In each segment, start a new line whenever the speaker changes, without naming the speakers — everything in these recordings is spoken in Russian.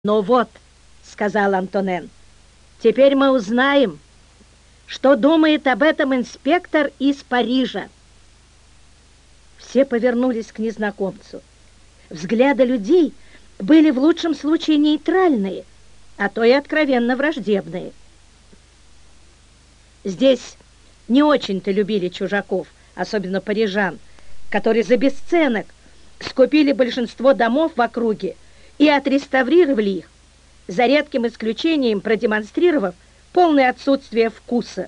«Ну вот», — сказал Антонен, — «теперь мы узнаем, что думает об этом инспектор из Парижа». Все повернулись к незнакомцу. Взгляды людей были в лучшем случае нейтральные, а то и откровенно враждебные. Здесь не очень-то любили чужаков, особенно парижан, которые за бесценок скупили большинство домов в округе и отреставрировали их, за редким исключением продемонстрировав полное отсутствие вкуса.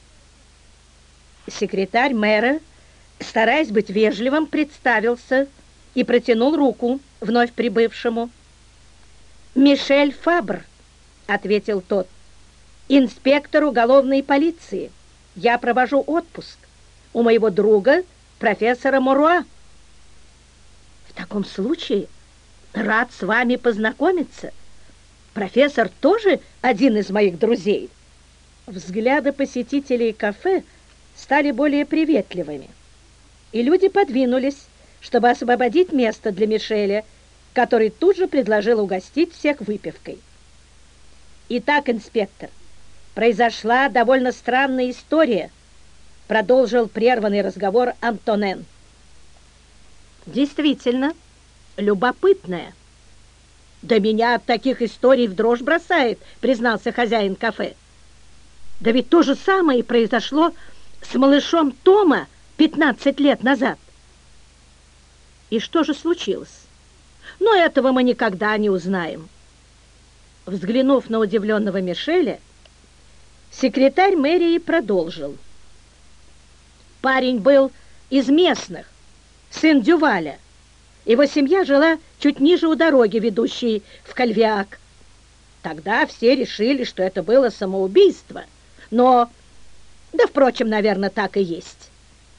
Секретарь мэра, стараясь быть вежливым, представился и протянул руку вновь прибывшему. «Мишель Фабр», — ответил тот, — «инспектор уголовной полиции. Я провожу отпуск у моего друга, профессора Моруа». «В таком случае рад с вами познакомиться. Профессор тоже один из моих друзей». Взгляды посетителей кафе стали более приветливыми, и люди подвинулись, чтобы освободить место для Мишеля, который тут же предложил угостить всех выпивкой. «Итак, инспектор, произошла довольно странная история», продолжил прерванный разговор Антонен. «Действительно, любопытная. Да меня от таких историй в дрожь бросает», признался хозяин кафе. «Да ведь то же самое произошло с малышом Тома 15 лет назад». «И что же случилось? Но этого мы никогда не узнаем». Взглянув на удивленного Мишеля, секретарь мэрии продолжил. «Парень был из местных, сын Дюваля. Его семья жила чуть ниже у дороги, ведущей в Кальвиак. Тогда все решили, что это было самоубийство, но... Да, впрочем, наверное, так и есть».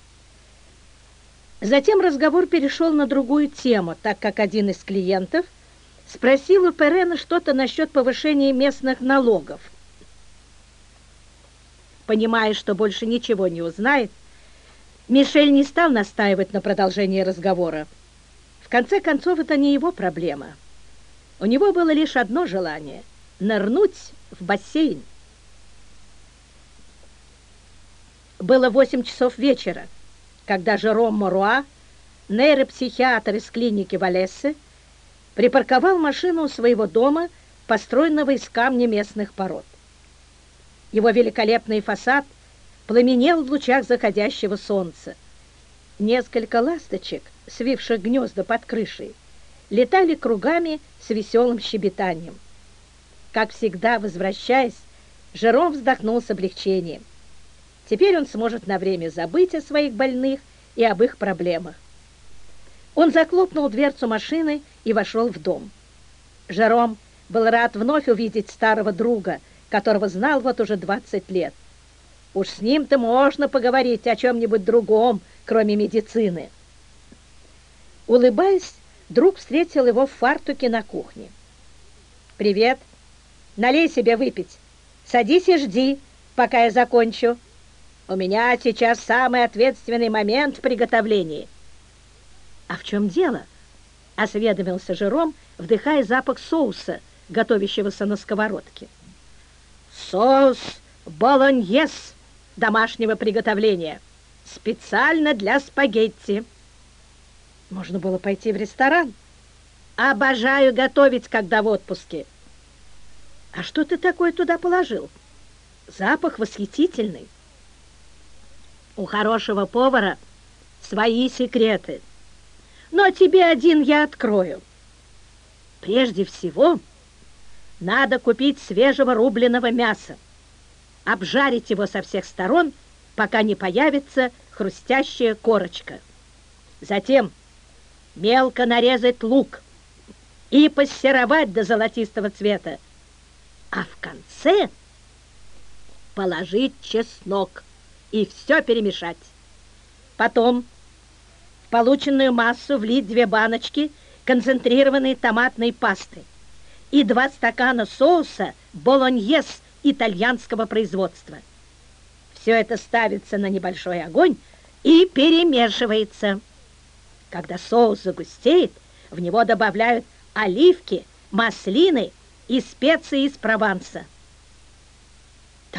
Затем разговор перешел на другую тему, так как один из клиентов спросил у Перена что-то насчет повышения местных налогов. Понимая, что больше ничего не узнает, Мишель не стал настаивать на продолжении разговора. В конце концов, это не его проблема. У него было лишь одно желание — нырнуть в бассейн. Было 8 часов вечера, когда Жером Моруа, нейропсихиатр из клиники Валессы, припарковал машину у своего дома, построенного из камня местных пород. Его великолепный фасад пламенел в лучах заходящего солнца. Несколько ласточек, свивших гнезда под крышей, летали кругами с веселым щебетанием. Как всегда, возвращаясь, Жером вздохнул с облегчением. Теперь он сможет на время забыть о своих больных и об их проблемах. Он захлопнул дверцу машины и вошел в дом. Жером был рад вновь увидеть старого друга, которого знал вот уже 20 лет. Уж с ним-то можно поговорить о чем-нибудь другом, кроме медицины. Улыбаясь, друг встретил его в фартуке на кухне. «Привет. Налей себе выпить. Садись и жди, пока я закончу. У меня сейчас самый ответственный момент в приготовлении». «А в чем дело?» — осведомился Жером, вдыхая запах соуса, готовящегося на сковородке. «Соус болоньез домашнего приготовления, специально для спагетти». Можно было пойти в ресторан. «Обожаю готовить, когда в отпуске». «А что ты такое туда положил? Запах восхитительный». «У хорошего повара свои секреты. Но тебе один я открою. Прежде всего, надо купить свежего рубленого мяса, обжарить его со всех сторон, пока не появится хрустящая корочка. Затем мелко нарезать лук и пассеровать до золотистого цвета, а в конце положить чеснок и все перемешать. Потом в полученную массу влить 2 баночки концентрированной томатной пасты и 2 стакана соуса болоньез итальянского производства. Все это ставится на небольшой огонь и перемешивается. Когда соус загустеет, в него добавляют оливки, маслины и специи из Прованса.